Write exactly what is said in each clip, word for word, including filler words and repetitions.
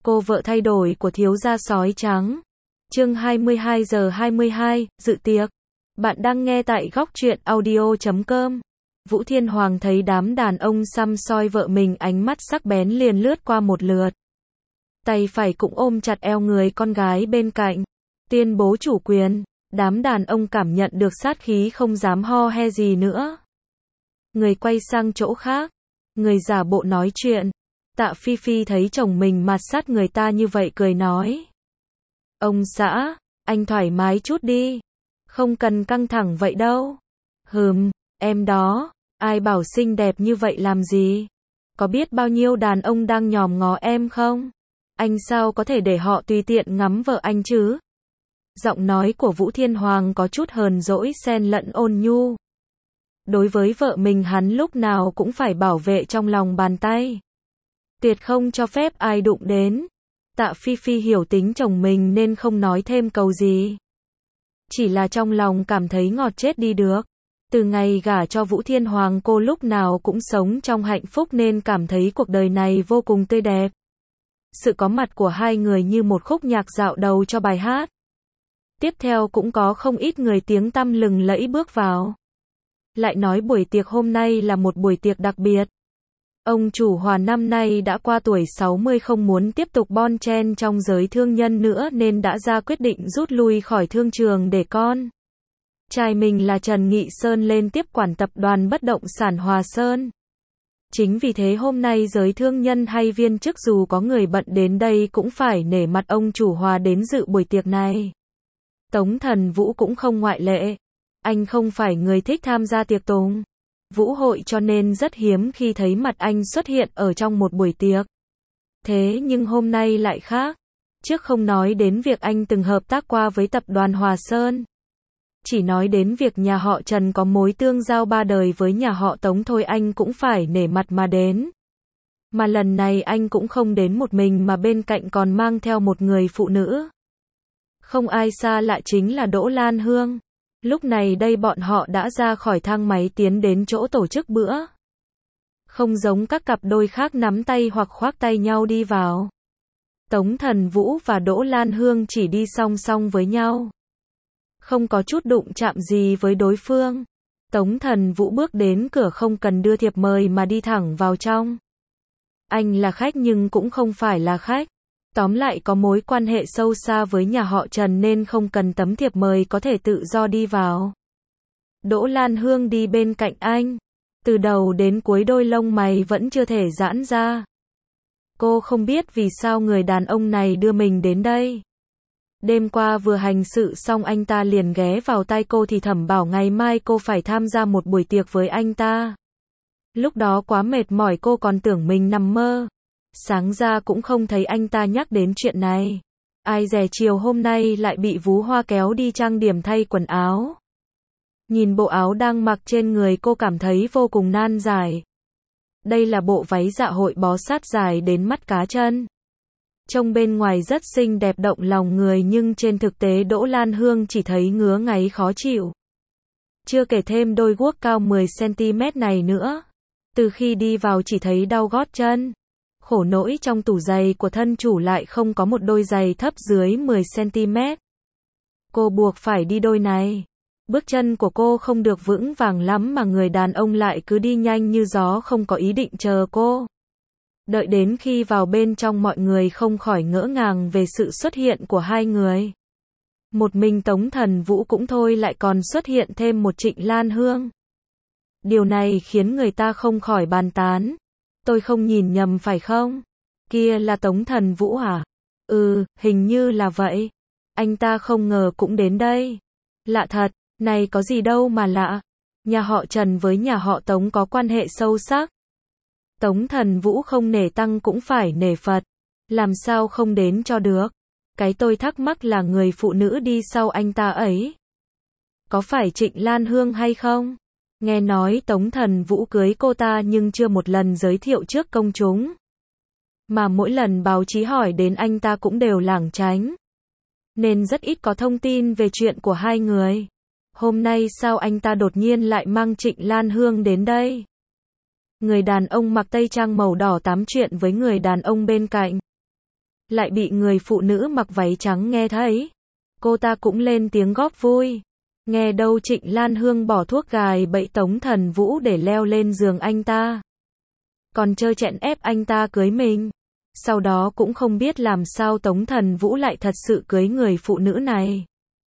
Cô vợ thay đổi của thiếu gia sói trắng. Chương hai mươi hai giờ hai mươi hai, dự tiệc. Bạn đang nghe tại góc truyện audio chấm com. Vũ Thiên Hoàng thấy đám đàn ông săm soi vợ mình, ánh mắt sắc bén liền lướt qua một lượt. Tay phải cũng ôm chặt eo người con gái bên cạnh, tuyên bố chủ quyền. Đám đàn ông cảm nhận được sát khí không dám ho he gì nữa. Người quay sang chỗ khác, người giả bộ nói chuyện. Tạ Phi Phi thấy chồng mình mạt sát người ta như vậy cười nói: Ông xã, anh thoải mái chút đi, không cần căng thẳng vậy đâu. Hừm, em đó, ai bảo xinh đẹp như vậy làm gì? Có biết bao nhiêu đàn ông đang nhòm ngó em không? Anh sao có thể để họ tùy tiện ngắm vợ anh chứ? Giọng nói của Vũ Thiên Hoàng có chút hờn dỗi xen lẫn ôn nhu. Đối với vợ mình hắn lúc nào cũng phải bảo vệ trong lòng bàn tay, tuyệt không cho phép ai đụng đến. Tạ Phi Phi hiểu tính chồng mình nên không nói thêm câu gì. Chỉ là trong lòng cảm thấy ngọt chết đi được. Từ ngày gả cho Vũ Thiên Hoàng, cô lúc nào cũng sống trong hạnh phúc nên cảm thấy cuộc đời này vô cùng tươi đẹp. Sự có mặt của hai người như một khúc nhạc dạo đầu cho bài hát. Tiếp theo cũng có không ít người tiếng tăm lừng lẫy bước vào. Lại nói buổi tiệc hôm nay là một buổi tiệc đặc biệt. Ông chủ Hòa năm nay đã qua tuổi sáu mươi, không muốn tiếp tục bon chen trong giới thương nhân nữa nên đã ra quyết định rút lui khỏi thương trường để con trai mình là Trần Nghị Sơn lên tiếp quản tập đoàn bất động sản Hòa Sơn. Chính vì thế hôm nay giới thương nhân hay viên chức dù có người bận đến đây cũng phải nể mặt ông chủ Hòa đến dự buổi tiệc này. Tống Thần Vũ cũng không ngoại lệ. Anh không phải người thích tham gia tiệc tùng vũ hội cho nên rất hiếm khi thấy mặt anh xuất hiện ở trong một buổi tiệc. Thế nhưng hôm nay lại khác. Trước không nói đến việc anh từng hợp tác qua với tập đoàn Hòa Sơn, chỉ nói đến việc nhà họ Trần có mối tương giao ba đời với nhà họ Tống thôi anh cũng phải nể mặt mà đến. Mà lần này anh cũng không đến một mình mà bên cạnh còn mang theo một người phụ nữ. Không ai xa lạ chính là Đỗ Lan Hương. Lúc này đây bọn họ đã ra khỏi thang máy tiến đến chỗ tổ chức bữa. Không giống các cặp đôi khác nắm tay hoặc khoác tay nhau đi vào. Tống Thần Vũ và Đỗ Lan Hương chỉ đi song song với nhau, không có chút đụng chạm gì với đối phương. Tống Thần Vũ bước đến cửa không cần đưa thiệp mời mà đi thẳng vào trong. Anh là khách nhưng cũng không phải là khách. Tóm lại có mối quan hệ sâu xa với nhà họ Trần nên không cần tấm thiệp mời có thể tự do đi vào. Đỗ Lan Hương đi bên cạnh anh. Từ đầu đến cuối đôi lông mày vẫn chưa thể giãn ra. Cô không biết vì sao người đàn ông này đưa mình đến đây. Đêm qua vừa hành sự xong anh ta liền ghé vào tai cô thì thầm bảo ngày mai cô phải tham gia một buổi tiệc với anh ta. Lúc đó quá mệt mỏi cô còn tưởng mình nằm mơ. Sáng ra cũng không thấy anh ta nhắc đến chuyện này. Ai dè chiều hôm nay lại bị Vú Hoa kéo đi trang điểm thay quần áo. Nhìn bộ áo đang mặc trên người cô cảm thấy vô cùng nan giải. Đây là bộ váy dạ hội bó sát dài đến mắt cá chân. Trông bên ngoài rất xinh đẹp động lòng người nhưng trên thực tế Đỗ Lan Hương chỉ thấy ngứa ngáy khó chịu. Chưa kể thêm đôi guốc cao mười xăng-ti-mét này nữa. Từ khi đi vào chỉ thấy đau gót chân. Khổ nỗi trong tủ giày của thân chủ lại không có một đôi giày thấp dưới mười xăng-ti-mét. Cô buộc phải đi đôi này. Bước chân của cô không được vững vàng lắm mà người đàn ông lại cứ đi nhanh như gió không có ý định chờ cô. Đợi đến khi vào bên trong mọi người không khỏi ngỡ ngàng về sự xuất hiện của hai người. Một mình Tống Thần Vũ cũng thôi lại còn xuất hiện thêm một Trịnh Lan Hương. Điều này khiến người ta không khỏi bàn tán. Tôi không nhìn nhầm phải không? Kia là Tống Thần Vũ hả? Ừ, hình như là vậy. Anh ta không ngờ cũng đến đây. Lạ thật, này có gì đâu mà lạ. Nhà họ Trần với nhà họ Tống có quan hệ sâu sắc. Tống Thần Vũ không nể tăng cũng phải nể Phật. Làm sao không đến cho được? Cái tôi thắc mắc là người phụ nữ đi sau anh ta ấy. Có phải Trịnh Lan Hương hay không? Nghe nói Tống Thần Vũ cưới cô ta nhưng chưa một lần giới thiệu trước công chúng. Mà mỗi lần báo chí hỏi đến anh ta cũng đều lảng tránh. Nên rất ít có thông tin về chuyện của hai người. Hôm nay sao anh ta đột nhiên lại mang Trịnh Lan Hương đến đây? Người đàn ông mặc tây trang màu đỏ tám chuyện với người đàn ông bên cạnh. lại bị người phụ nữ mặc váy trắng nghe thấy. Cô ta cũng lên tiếng góp vui. Nghe đâu Trịnh Lan Hương bỏ thuốc gài bẫy Tống Thần Vũ để leo lên giường anh ta. Còn trơ trẽn ép anh ta cưới mình. Sau đó cũng không biết làm sao Tống Thần Vũ lại thật sự cưới người phụ nữ này.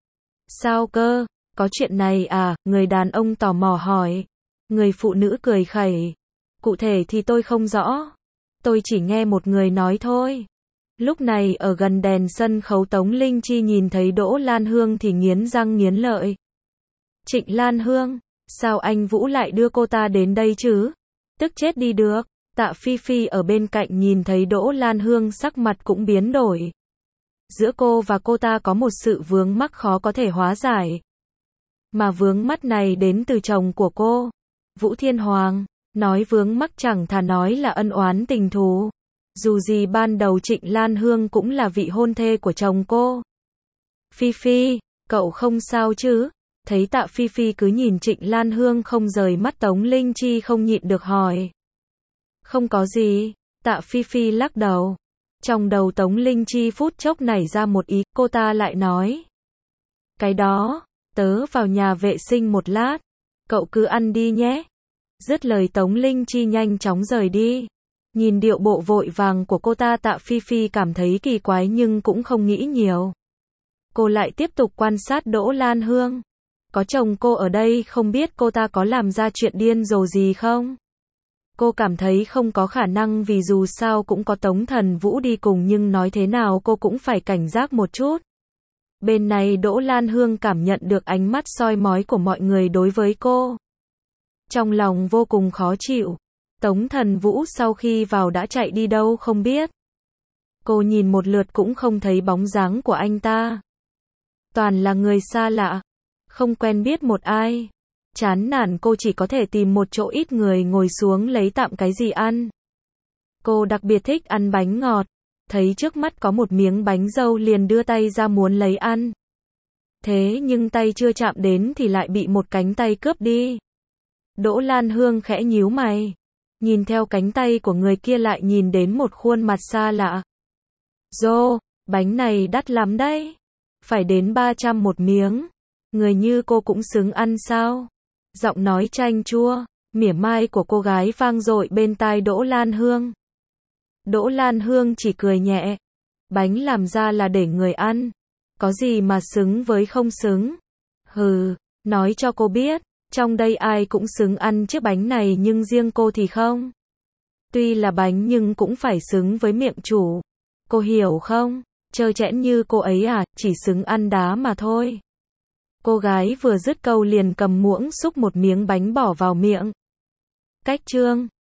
Sao cơ? Có chuyện này à? Người đàn ông tò mò hỏi. Người phụ nữ cười khẩy. Cụ thể thì tôi không rõ. Tôi chỉ nghe một người nói thôi. Lúc này ở gần đèn sân khấu Tống Linh Chi nhìn thấy Đỗ Lan Hương thì nghiến răng nghiến lợi. Trịnh Lan Hương, sao anh Vũ lại đưa cô ta đến đây chứ? Tức chết đi được. Tạ Phi Phi ở bên cạnh nhìn thấy Đỗ Lan Hương sắc mặt cũng biến đổi. Giữa cô và cô ta có một sự vướng mắc khó có thể hóa giải. Mà vướng mắc này đến từ chồng của cô, Vũ Thiên Hoàng. Nói vướng mắc chẳng thà nói là ân oán tình thù. Dù gì ban đầu Trịnh Lan Hương cũng là vị hôn thê của chồng cô. Phi Phi, cậu không sao chứ? Thấy Tạ Phi Phi cứ nhìn Trịnh Lan Hương không rời mắt, Tống Linh Chi không nhịn được hỏi. Không có gì, Tạ Phi Phi lắc đầu. Trong đầu Tống Linh Chi phút chốc nảy ra một ý, cô ta lại nói. Cái đó, tớ vào nhà vệ sinh một lát, cậu cứ ăn đi nhé. Dứt lời Tống Linh Chi nhanh chóng rời đi. Nhìn điệu bộ vội vàng của cô ta, Tạ Phi Phi cảm thấy kỳ quái nhưng cũng không nghĩ nhiều. Cô lại tiếp tục quan sát Đỗ Lan Hương. Có chồng cô ở đây không biết cô ta có làm ra chuyện điên rồ gì không? Cô cảm thấy không có khả năng vì dù sao cũng có Tống Thần Vũ đi cùng, nhưng nói thế nào cô cũng phải cảnh giác một chút. Bên này Đỗ Lan Hương cảm nhận được ánh mắt soi mói của mọi người đối với cô. Trong lòng vô cùng khó chịu. Tống Thần Vũ sau khi vào đã chạy đi đâu không biết. Cô nhìn một lượt cũng không thấy bóng dáng của anh ta. Toàn là người xa lạ. Không quen biết một ai. Chán nản cô chỉ có thể tìm một chỗ ít người ngồi xuống lấy tạm cái gì ăn. Cô đặc biệt thích ăn bánh ngọt. Thấy trước mắt có một miếng bánh dâu liền đưa tay ra muốn lấy ăn. Thế nhưng tay chưa chạm đến thì lại bị một cánh tay cướp đi. Đỗ Lan Hương khẽ nhíu mày. Nhìn theo cánh tay của người kia lại nhìn đến một khuôn mặt xa lạ. Dô, bánh này đắt lắm đấy. Phải đến ba trăm một miếng. Người như cô cũng xứng ăn sao? Giọng nói chanh chua, mỉa mai của cô gái vang dội bên tai Đỗ Lan Hương. Đỗ Lan Hương chỉ cười nhẹ. Bánh làm ra là để người ăn. Có gì mà xứng với không xứng? Hừ, nói cho cô biết. Trong đây ai cũng xứng ăn chiếc bánh này nhưng riêng cô thì không. Tuy là bánh nhưng cũng phải xứng với miệng chủ. Cô hiểu không? Trơ trẽn như cô ấy à, chỉ xứng ăn đá mà thôi. Cô gái vừa dứt câu liền cầm muỗng xúc một miếng bánh bỏ vào miệng. Cách chương